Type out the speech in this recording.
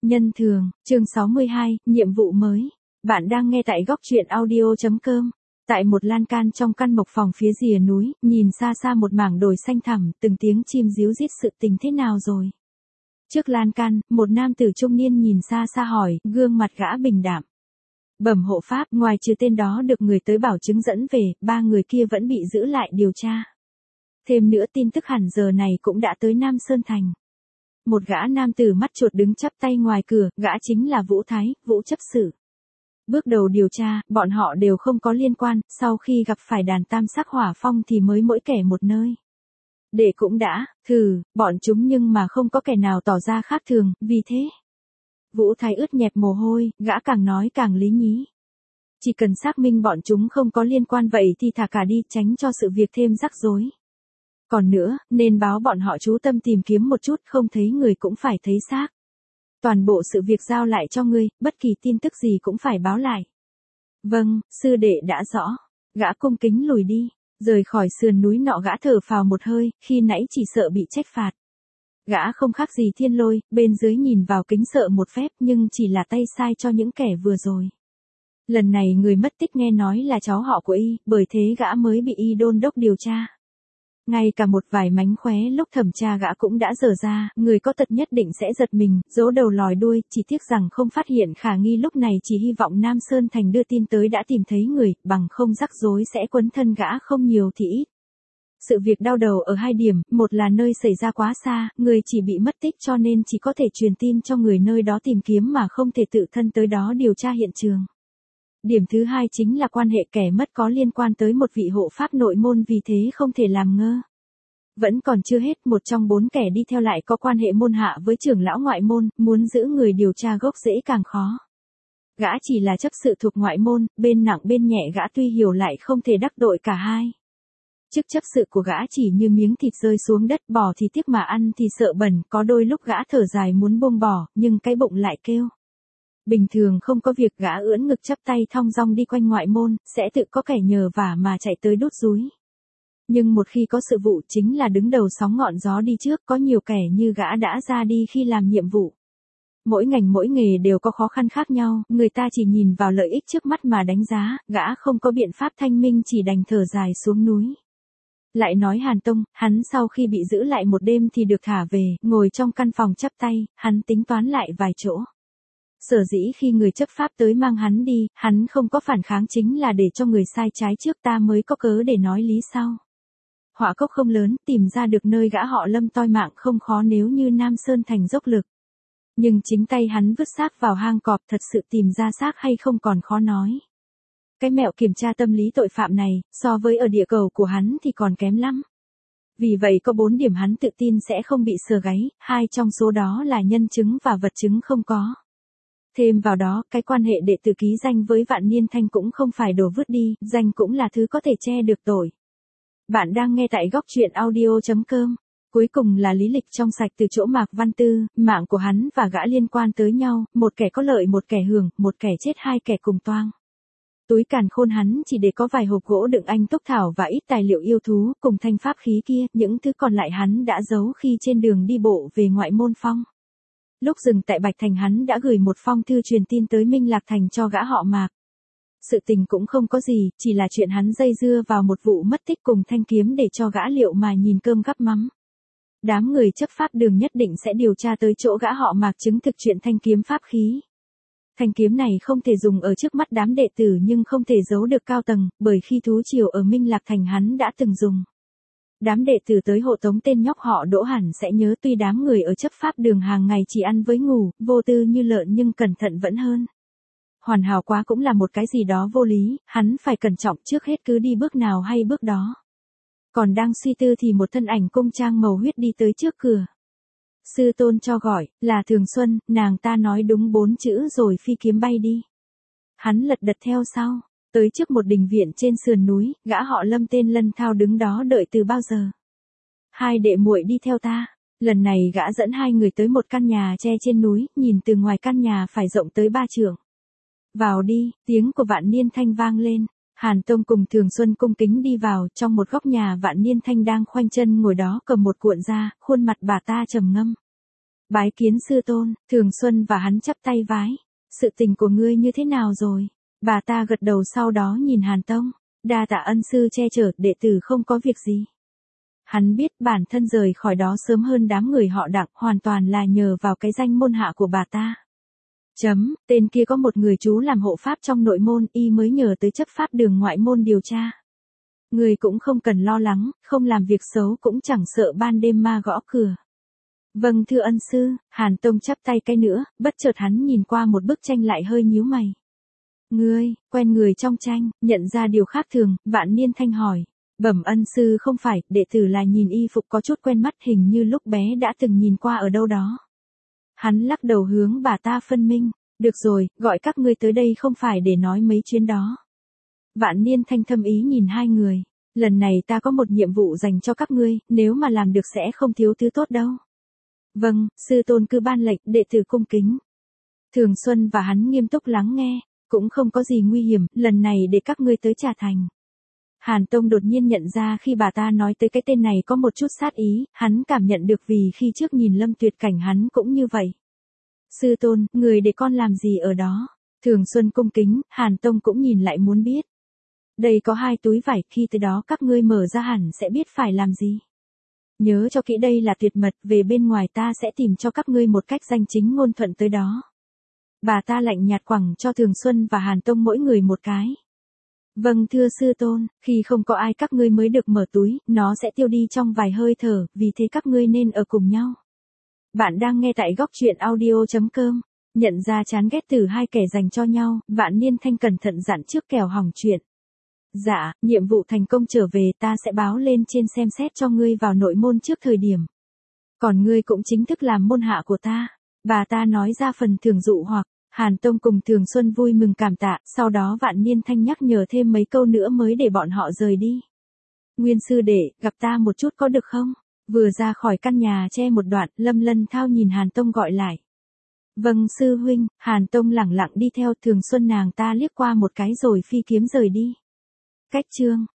Nhân thường, chương 62, nhiệm vụ mới. Bạn đang nghe tại góc truyện audio.com. Tại một lan can trong căn mộc phòng phía rìa núi, nhìn xa xa một mảng đồi xanh thẳm, từng tiếng chim ríu rít. Sự tình thế nào rồi? Trước lan can, một nam tử trung niên nhìn xa xa hỏi, gương mặt gã bình đạm. Bẩm hộ pháp, ngoài trừ tên đó được người tới bảo chứng dẫn về, 3 người kia vẫn bị giữ lại điều tra. Thêm nữa tin tức hẳn giờ này cũng đã tới Nam Sơn Thành. Một gã nam tử mắt chuột đứng chắp tay ngoài cửa, gã chính là Vũ Thái, Vũ chấp sự. Bước đầu điều tra, bọn họ đều không có liên quan, sau khi gặp phải đàn tam sắc hỏa phong thì mới mỗi kẻ một nơi. Đệ cũng đã, thử, bọn chúng nhưng mà không có kẻ nào tỏ ra khác thường, vì thế. Vũ Thái ướt nhẹp mồ hôi, gã càng nói càng lý nhí. Chỉ cần xác minh bọn chúng không có liên quan vậy thì thả cả đi, tránh cho sự việc thêm rắc rối. Còn nữa, nên báo bọn họ chú tâm tìm kiếm một chút, không thấy người cũng phải thấy xác. Toàn bộ sự việc giao lại cho ngươi, bất kỳ tin tức gì cũng phải báo lại. Vâng, sư đệ đã rõ. Gã cung kính lùi đi, rời khỏi sườn núi nọ. Gã thở phào một hơi, khi nãy chỉ sợ bị trách phạt. Gã không khác gì Thiên Lôi, bên dưới nhìn vào kính sợ một phép, nhưng chỉ là tay sai cho những kẻ vừa rồi. Lần này người mất tích nghe nói là cháu họ của y, bởi thế gã mới bị y đôn đốc điều tra. Ngay cả một vài mánh khóe lúc thẩm tra gã cũng đã dở ra, người có tật nhất định sẽ giật mình, giấu đầu lòi đuôi, chỉ tiếc rằng không phát hiện khả nghi lúc này, chỉ hy vọng Nam Sơn Thành đưa tin tới đã tìm thấy người, bằng không rắc rối sẽ quấn thân gã không nhiều thì ít. Sự việc đau đầu ở 2 điểm, một là nơi xảy ra quá xa, người chỉ bị mất tích cho nên chỉ có thể truyền tin cho người nơi đó tìm kiếm mà không thể tự thân tới đó điều tra hiện trường. Điểm thứ 2 chính là quan hệ kẻ mất có liên quan tới một vị hộ pháp nội môn, vì thế không thể làm ngơ. Vẫn còn chưa hết, một trong 4 kẻ đi theo lại có quan hệ môn hạ với trưởng lão ngoại môn, muốn giữ người điều tra gốc rễ càng khó. Gã chỉ là chấp sự thuộc ngoại môn, bên nặng bên nhẹ gã tuy hiểu lại không thể đắc tội cả hai. Chức chấp sự của gã chỉ như miếng thịt rơi xuống đất, bỏ thì tiếc mà ăn thì sợ bẩn, có đôi lúc gã thở dài muốn buông bỏ, nhưng cái bụng lại kêu. Bình thường không có việc gã ưỡn ngực chắp tay thong dong đi quanh ngoại môn, sẽ tự có kẻ nhờ vả mà chạy tới đút dúi. Nhưng một khi có sự vụ chính là đứng đầu sóng ngọn gió đi trước, có nhiều kẻ như gã đã ra đi khi làm nhiệm vụ. Mỗi ngành mỗi nghề đều có khó khăn khác nhau, người ta chỉ nhìn vào lợi ích trước mắt mà đánh giá, gã không có biện pháp thanh minh chỉ đành thở dài xuống núi. Lại nói Hàn Tông, hắn sau khi bị giữ lại một đêm thì được thả về, ngồi trong căn phòng chắp tay, hắn tính toán lại vài chỗ. Sở dĩ khi người chấp pháp tới mang hắn đi, hắn không có phản kháng chính là để cho người sai trái trước, ta mới có cớ để nói lý sau. Họa cốc không lớn, tìm ra được nơi gã họ Lâm toi mạng không khó nếu như Nam Sơn Thành dốc lực. Nhưng chính tay hắn vứt xác vào hang cọp, thật sự tìm ra xác hay không còn khó nói. Cái mẹo kiểm tra tâm lý tội phạm này, so với ở địa cầu của hắn thì còn kém lắm. Vì vậy có 4 điểm hắn tự tin sẽ không bị sờ gáy, 2 trong số đó là nhân chứng và vật chứng không có. Thêm vào đó, cái quan hệ đệ tử ký danh với Vạn Niên Thanh cũng không phải đổ vứt đi, danh cũng là thứ có thể che được tội. Bạn đang nghe tại góc truyện audio.com. Cuối cùng là lý lịch trong sạch từ chỗ Mạc Văn Tư, mạng của hắn và gã liên quan tới nhau, một kẻ có lợi một kẻ hưởng, một kẻ chết 2 kẻ cùng toang. Túi càn khôn hắn chỉ để có vài hộp gỗ đựng anh túc thảo và ít tài liệu yêu thú, cùng thanh pháp khí kia, những thứ còn lại hắn đã giấu khi trên đường đi bộ về ngoại môn phong. Lúc dừng tại Bạch Thành hắn đã gửi một phong thư truyền tin tới Minh Lạc Thành cho gã họ Mạc. Sự tình cũng không có gì, chỉ là chuyện hắn dây dưa vào một vụ mất tích cùng thanh kiếm để cho gã Liệu mà nhìn cơm gắp mắm. Đám người chấp pháp đường nhất định sẽ điều tra tới chỗ gã họ Mạc chứng thực chuyện thanh kiếm pháp khí. Thanh kiếm này không thể dùng ở trước mắt đám đệ tử nhưng không thể giấu được cao tầng, bởi khi thú triều ở Minh Lạc Thành hắn đã từng dùng. Đám đệ tử tới hộ tống tên nhóc họ Đỗ hẳn sẽ nhớ, tuy đám người ở chấp pháp đường hàng ngày chỉ ăn với ngủ, vô tư như lợn nhưng cẩn thận vẫn hơn. Hoàn hảo quá cũng là một cái gì đó vô lý, hắn phải cẩn trọng trước hết, cứ đi bước nào hay bước đó. Còn đang suy tư thì một thân ảnh cung trang màu huyết đi tới trước cửa. Sư tôn cho gọi, là Thường Xuân, nàng ta nói đúng 4 chữ rồi phi kiếm bay đi. Hắn lật đật theo sau, tới trước một đình viện trên sườn núi, gã họ Lâm tên Lân Thao đứng đó đợi từ bao giờ. 2 đệ muội đi theo ta. Lần này gã dẫn 2 người tới một căn nhà tre trên núi, nhìn từ ngoài căn nhà phải rộng tới 3 trượng. Vào đi, tiếng của Vạn Niên Thanh vang lên. Hàn Tông cùng Thường Xuân cung kính đi vào, trong một góc nhà Vạn Niên Thanh đang khoanh chân ngồi đó cầm một cuộn da, khuôn mặt bà ta trầm ngâm. Bái kiến sư tôn, Thường Xuân và hắn chắp tay vái. Sự tình của ngươi như thế nào rồi? Bà ta gật đầu sau đó nhìn Hàn Tông. Đa tạ ân sư che chở, đệ tử không có việc gì. Hắn biết bản thân rời khỏi đó sớm hơn đám người họ Đặng hoàn toàn là nhờ vào cái danh môn hạ của bà ta. Tên kia có một người chú làm hộ pháp trong nội môn, y mới nhờ tới chấp pháp đường ngoại môn điều tra. Người cũng không cần lo lắng, không làm việc xấu cũng chẳng sợ ban đêm ma gõ cửa. Vâng thưa ân sư, Hàn Tông chắp tay cái nữa, bất chợt hắn nhìn qua một bức tranh lại hơi nhíu mày. Ngươi, quen người trong tranh, nhận ra điều khác thường, Vạn Niên Thanh hỏi. Bẩm ân sư không phải, đệ tử là nhìn y phục có chút quen mắt hình như lúc bé đã từng nhìn qua ở đâu đó. Hắn lắc đầu hướng bà ta phân minh. Được rồi, gọi các ngươi tới đây không phải để nói mấy chuyến đó. Vạn Niên Thanh thâm ý nhìn hai người. Lần này ta có một nhiệm vụ dành cho các ngươi, nếu mà làm được sẽ không thiếu thứ tốt đâu. Vâng, sư tôn cứ ban lệnh, đệ tử cung kính. Thường Xuân và hắn nghiêm túc lắng nghe, cũng không có gì nguy hiểm, lần này để các ngươi tới Trà Thành. Hàn Tông đột nhiên nhận ra khi bà ta nói tới cái tên này có một chút sát ý, hắn cảm nhận được vì khi trước nhìn Lâm Tuyệt Cảnh hắn cũng như vậy. Sư tôn, người để con làm gì ở đó? Thường Xuân cung kính, Hàn Tông cũng nhìn lại muốn biết. Đây có 2 túi vải, khi tới đó các ngươi mở ra hẳn sẽ biết phải làm gì. Nhớ cho kỹ đây là tuyệt mật, về bên ngoài ta sẽ tìm cho các ngươi một cách danh chính ngôn thuận tới đó. Bà ta lạnh nhạt quẳng cho Thường Xuân và Hàn Tông mỗi người một cái. Vâng thưa sư tôn, khi không có ai các ngươi mới được mở túi, nó sẽ tiêu đi trong vài hơi thở, vì thế các ngươi nên ở cùng nhau. Bạn đang nghe tại góc truyện audio.com. Nhận ra chán ghét từ hai kẻ dành cho nhau, Vạn Niên Thanh cẩn thận dặn trước kẻo hỏng chuyện. Dạ, nhiệm vụ thành công trở về ta sẽ báo lên trên xem xét cho ngươi vào nội môn trước thời điểm. Còn ngươi cũng chính thức làm môn hạ của ta. Bà ta nói ra phần thưởng dụ hoặc, Hàn Tông cùng Thường Xuân vui mừng cảm tạ, sau đó Vạn Niên Thanh nhắc nhở thêm mấy câu nữa mới để bọn họ rời đi. Nguyên sư đệ, gặp ta một chút có được không? Vừa ra khỏi căn nhà che một đoạn, Lâm Lân Thao nhìn Hàn Tông gọi lại. Vâng sư huynh, Hàn Tông lẳng lặng đi theo Thường Xuân nàng ta liếc qua một cái rồi phi kiếm rời đi. Cách chương